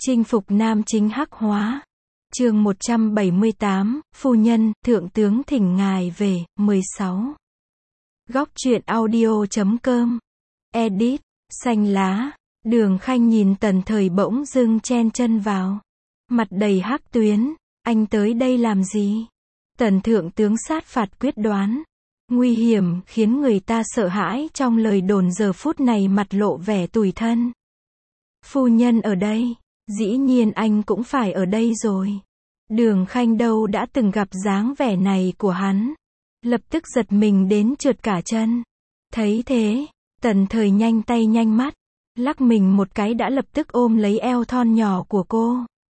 Chinh phục nam chính hắc hóa. Chương 178, phu nhân, thượng tướng thỉnh ngài về, 16. Góc truyện audio.com. Edit, xanh lá. Đường Khanh nhìn Tần Thời bỗng dưng chen chân vào. Mặt đầy hắc tuyến, anh tới đây làm gì? Tần thượng tướng sát phạt quyết đoán. Nguy hiểm, khiến người ta sợ hãi trong lời đồn giờ phút này mặt lộ vẻ tủi thân. Phu nhân ở đây, dĩ nhiên anh cũng phải ở đây rồi. Đường Khanh đâu đã từng gặp dáng vẻ này của hắn. Lập tức giật mình đến trượt cả chân. Thấy thế, Tần Thời nhanh tay nhanh mắt, lắc mình một cái đã lập tức ôm lấy eo thon nhỏ của cô.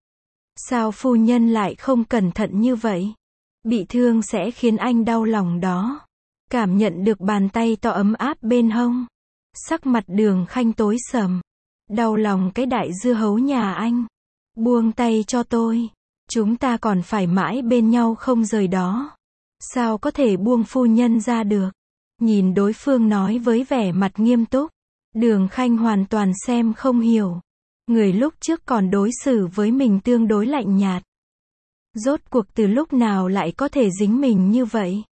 Sao phu nhân lại không cẩn thận như vậy? Bị thương sẽ khiến anh đau lòng đó. Cảm nhận được bàn tay to ấm áp bên hông. Sắc mặt Đường Khanh tối sầm. Đau lòng cái đại dưa hấu nhà anh. Buông tay cho tôi. Chúng ta còn phải mãi bên nhau không rời đó. Sao có thể buông phu nhân ra được? Nhìn đối phương nói với vẻ mặt nghiêm túc. Đường Khanh hoàn toàn xem không hiểu. Người lúc trước còn đối xử với mình tương đối lạnh nhạt. Rốt cuộc từ lúc nào lại có thể dính mình như vậy?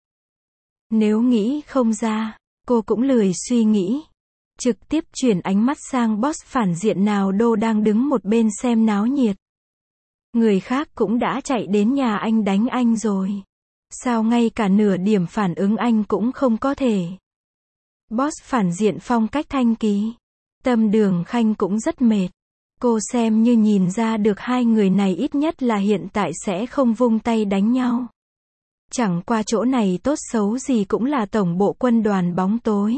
Nếu nghĩ không ra, cô cũng lười suy nghĩ. Trực tiếp chuyển ánh mắt sang boss phản diện nào đô đang đứng một bên xem náo nhiệt. Người khác cũng đã chạy đến nhà anh đánh anh rồi. Sao ngay cả nửa điểm phản ứng anh cũng không có thể? Boss phản diện phong cách Thanh Kỳ. Tâm Đường Khanh cũng rất mệt. Cô xem như nhìn ra được hai người này ít nhất là hiện tại sẽ không vung tay đánh nhau. Chẳng qua chỗ này tốt xấu gì cũng là tổng bộ quân đoàn bóng tối.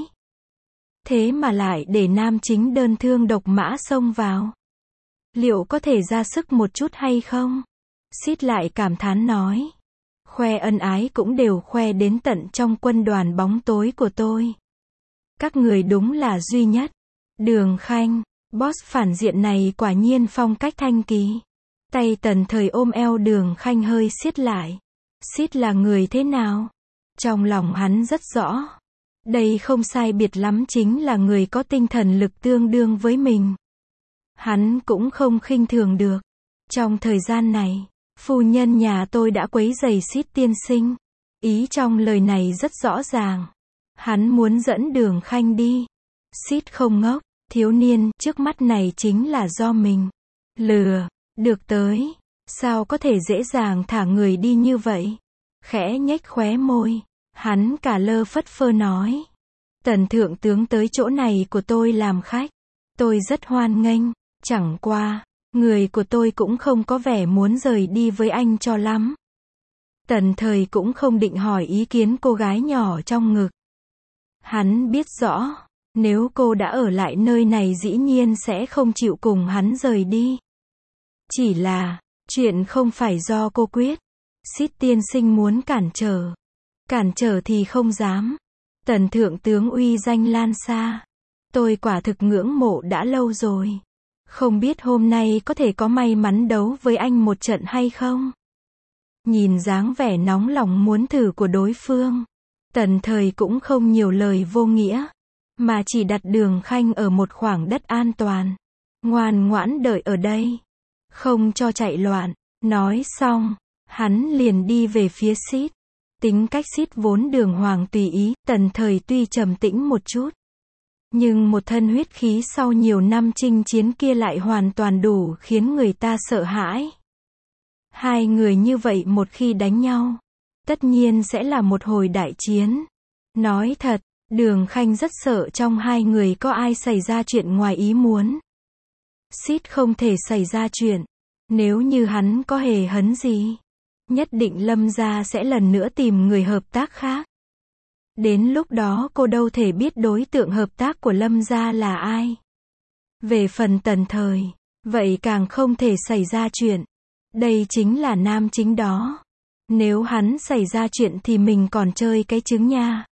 Thế mà lại để nam chính đơn thương độc mã xông vào. Liệu có thể ra sức một chút hay không? Sít lại cảm thán nói. Khoe ân ái cũng đều khoe đến tận trong quân đoàn bóng tối của tôi. Các người đúng là duy nhất. Đường Khanh, boss phản diện này quả nhiên phong cách Thanh Kỳ. Tay Tần Thời ôm eo Đường Khanh hơi siết lại. Sít là người thế nào? Trong lòng hắn rất rõ. Đây không sai biệt lắm chính là người có tinh thần lực tương đương với mình. Hắn cũng không khinh thường được. Trong thời gian này, phu nhân nhà tôi đã quấy rầy Sít tiên sinh. Ý trong lời này rất rõ ràng. Hắn muốn dẫn Đường Khanh đi. Sít không ngốc, thiếu niên trước mắt này chính là do mình lừa được tới. Sao có thể dễ dàng thả người đi như vậy? Khẽ nhếch khóe môi, hắn cả lơ phất phơ nói. Tần thượng tướng tới chỗ này của tôi làm khách. Tôi rất hoan nghênh, chẳng qua, người của tôi cũng không có vẻ muốn rời đi với anh cho lắm. Tần Thời cũng không định hỏi ý kiến cô gái nhỏ trong ngực. Hắn biết rõ, nếu cô đã ở lại nơi này dĩ nhiên sẽ không chịu cùng hắn rời đi. Chỉ là, chuyện không phải do cô quyết. Sít tiên sinh muốn cản trở. Cản trở thì không dám. Tần thượng tướng uy danh lan xa. Tôi quả thực ngưỡng mộ đã lâu rồi. Không biết hôm nay có thể có may mắn đấu với anh một trận hay không? Nhìn dáng vẻ nóng lòng muốn thử của đối phương. Tần Thời cũng không nhiều lời vô nghĩa. Mà chỉ đặt Đường Khanh ở một khoảng đất an toàn. Ngoan ngoãn đợi ở đây. Không cho chạy loạn. Nói xong, hắn liền đi về phía Sít. Tính cách Sít vốn đường hoàng tùy ý, Tần Thời tuy trầm tĩnh một chút. Nhưng một thân huyết khí sau nhiều năm chinh chiến kia lại hoàn toàn đủ khiến người ta sợ hãi. Hai người như vậy một khi đánh nhau, tất nhiên sẽ là một hồi đại chiến. Nói thật, Đường Khanh rất sợ trong hai người có ai xảy ra chuyện ngoài ý muốn. Sít không thể xảy ra chuyện. Nếu như hắn có hề hấn gì, nhất định Lâm gia sẽ lần nữa tìm người hợp tác khác. Đến lúc đó cô đâu thể biết đối tượng hợp tác của Lâm gia là ai. Về phần Tần Thời, vậy càng không thể xảy ra chuyện. Đây chính là nam chính đó. Nếu hắn xảy ra chuyện thì mình còn chơi cái trứng nha.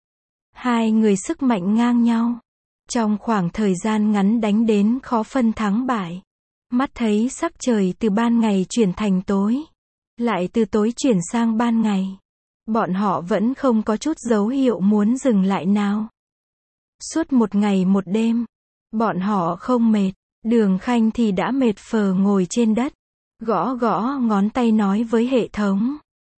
Hai người sức mạnh ngang nhau. Trong khoảng thời gian ngắn đánh đến khó phân thắng bại. Mắt thấy sắc trời từ ban ngày chuyển thành tối. Lại từ tối chuyển sang ban ngày. Bọn họ vẫn không có chút dấu hiệu muốn dừng lại nào. Suốt một ngày một đêm. Bọn họ không mệt. Đường Khanh thì đã mệt phờ ngồi trên đất, gõ gõ ngón tay nói với hệ thống.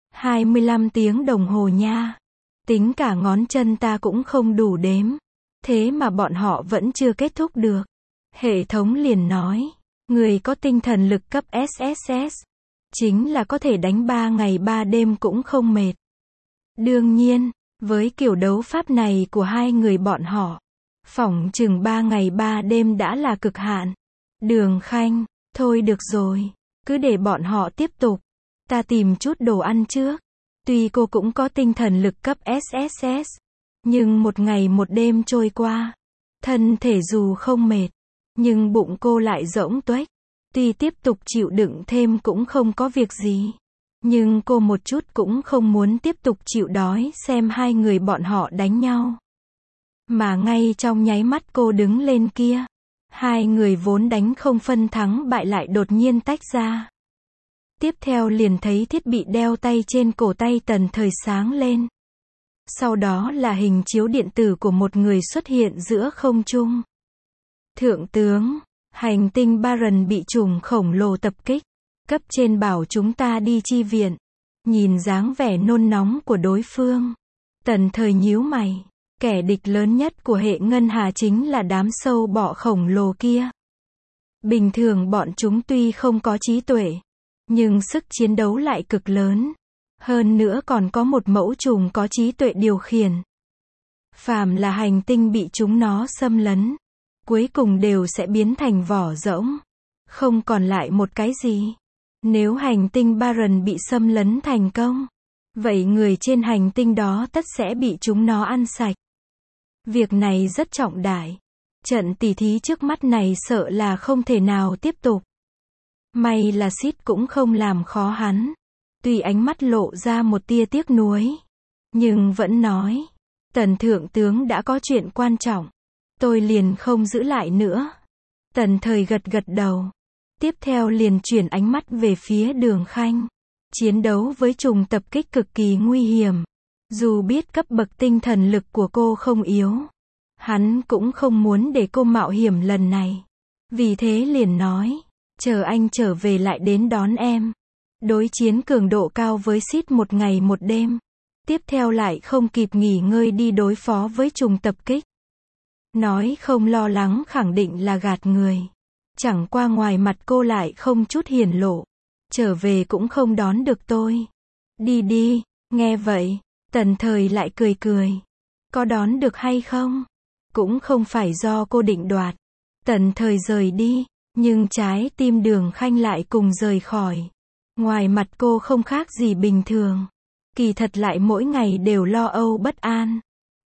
25 tiếng đồng hồ nha. Tính cả ngón chân ta cũng không đủ đếm. Thế mà bọn họ vẫn chưa kết thúc được. Hệ thống liền nói, người có tinh thần lực cấp SSS, chính là có thể đánh 3 ngày 3 đêm cũng không mệt. Đương nhiên, với kiểu đấu pháp này của hai người bọn họ, phỏng chừng 3 ngày 3 đêm đã là cực hạn. Đường Khanh, thôi được rồi, cứ để bọn họ tiếp tục. Ta tìm chút đồ ăn trước. Tuy cô cũng có tinh thần lực cấp SSS, nhưng một ngày một đêm trôi qua, thân thể dù không mệt, nhưng bụng cô lại rỗng tuếch. Tuy tiếp tục chịu đựng thêm cũng không có việc gì, nhưng cô một chút cũng không muốn tiếp tục chịu đói xem hai người bọn họ đánh nhau. Mà ngay trong nháy mắt cô đứng lên kia, hai người vốn đánh không phân thắng bại lại đột nhiên tách ra. Tiếp theo liền thấy thiết bị đeo tay trên cổ tay Tần Thời sáng lên. Sau đó là hình chiếu điện tử của một người xuất hiện giữa không trung. Thượng tướng, hành tinh Baran bị trùng khổng lồ tập kích. Cấp trên bảo chúng ta đi chi viện. Nhìn dáng vẻ nôn nóng của đối phương, Tần Thời nhíu mày. Kẻ địch lớn nhất của hệ ngân hà chính là đám sâu bọ khổng lồ kia. Bình thường bọn chúng tuy không có trí tuệ, nhưng sức chiến đấu lại cực lớn. Hơn nữa còn có một mẫu trùng có trí tuệ điều khiển. Phàm là hành tinh bị chúng nó xâm lấn, cuối cùng đều sẽ biến thành vỏ rỗng, không còn lại một cái gì. Nếu hành tinh Baran bị xâm lấn thành công, vậy người trên hành tinh đó tất sẽ bị chúng nó ăn sạch. Việc này rất trọng đại. Trận tỉ thí trước mắt này sợ là không thể nào tiếp tục. May là Sid cũng không làm khó hắn. Tuy ánh mắt lộ ra một tia tiếc nuối, nhưng vẫn nói, Tần thượng tướng đã có chuyện quan trọng, tôi liền không giữ lại nữa. Tần Thời gật gật đầu. Tiếp theo liền chuyển ánh mắt về phía Đường Khanh. Chiến đấu với trùng tập kích cực kỳ nguy hiểm. Dù biết cấp bậc tinh thần lực của cô không yếu, hắn cũng không muốn để cô mạo hiểm lần này. Vì thế liền nói, chờ anh trở về lại đến đón em. Đối chiến cường độ cao với Sid một ngày một đêm. Tiếp theo lại không kịp nghỉ ngơi đi đối phó với trùng tập kích. Nói không lo lắng khẳng định là gạt người. Chẳng qua ngoài mặt cô lại không chút hiển lộ. Trở về cũng không đón được tôi. Đi đi, nghe vậy, Tần Thời lại cười cười. Có đón được hay không? Cũng không phải do cô định đoạt. Tần Thời rời đi, nhưng trái tim Đường Khanh lại cùng rời khỏi. Ngoài mặt cô không khác gì bình thường. Kỳ thật lại mỗi ngày đều lo âu bất an.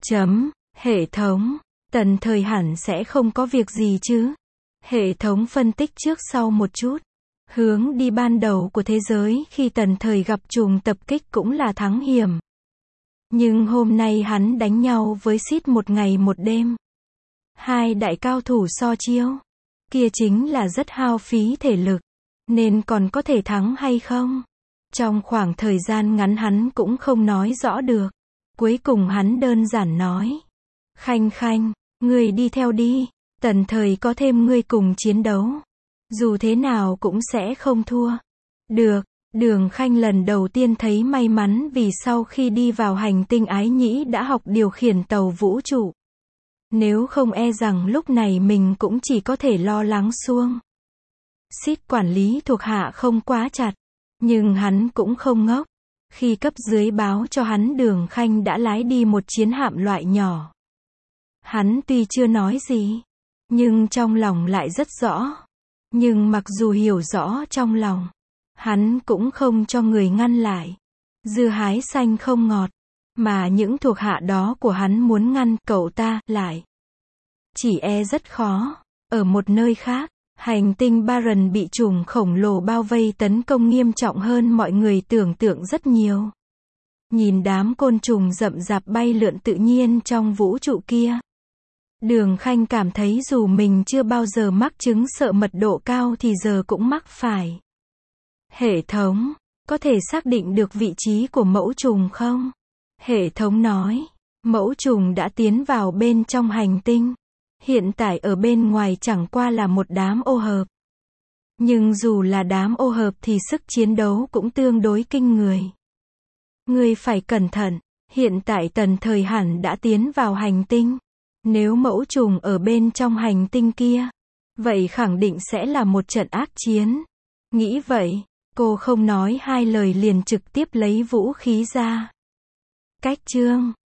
Hệ thống, Tần Thời hẳn sẽ không có việc gì chứ. Hệ thống phân tích trước sau một chút. Hướng đi ban đầu của thế giới khi Tần Thời gặp trùng tập kích cũng là thắng hiểm. Nhưng hôm nay hắn đánh nhau với Sid một ngày một đêm. Hai đại cao thủ so chiêu. Kia chính là rất hao phí thể lực. Nên còn có thể thắng hay không? Trong khoảng thời gian ngắn hắn cũng không nói rõ được. Cuối cùng hắn đơn giản nói. Khanh Khanh, ngươi đi theo đi. Tần Thời có thêm ngươi cùng chiến đấu. Dù thế nào cũng sẽ không thua. Được, Đường Khanh lần đầu tiên thấy may mắn vì sau khi đi vào hành tinh Ái Nhĩ đã học điều khiển tàu vũ trụ. Nếu không e rằng lúc này mình cũng chỉ có thể lo lắng suông. Sid quản lý thuộc hạ không quá chặt, nhưng hắn cũng không ngốc. Khi cấp dưới báo cho hắn Đường Khanh đã lái đi một chiến hạm loại nhỏ. Hắn tuy chưa nói gì, nhưng trong lòng lại rất rõ. Nhưng mặc dù hiểu rõ trong lòng, hắn cũng không cho người ngăn lại. Dưa hái xanh không ngọt, mà những thuộc hạ đó của hắn muốn ngăn cậu ta lại. Chỉ e rất khó. Ở một nơi khác, hành tinh Baran bị trùng khổng lồ bao vây tấn công nghiêm trọng hơn mọi người tưởng tượng rất nhiều. Nhìn đám côn trùng rậm rạp bay lượn tự nhiên trong vũ trụ kia. Đường Khanh cảm thấy dù mình chưa bao giờ mắc chứng sợ mật độ cao thì giờ cũng mắc phải. Hệ thống, có thể xác định được vị trí của mẫu trùng không? Hệ thống nói, mẫu trùng đã tiến vào bên trong hành tinh. Hiện tại ở bên ngoài chẳng qua là một đám ô hợp. Nhưng dù là đám ô hợp thì sức chiến đấu cũng tương đối kinh người. Ngươi phải cẩn thận, hiện tại Tần Thời hẳn đã tiến vào hành tinh. Nếu mẫu trùng ở bên trong hành tinh kia, vậy khẳng định sẽ là một trận ác chiến. Nghĩ vậy, cô không nói hai lời liền trực tiếp lấy vũ khí ra. Cách chương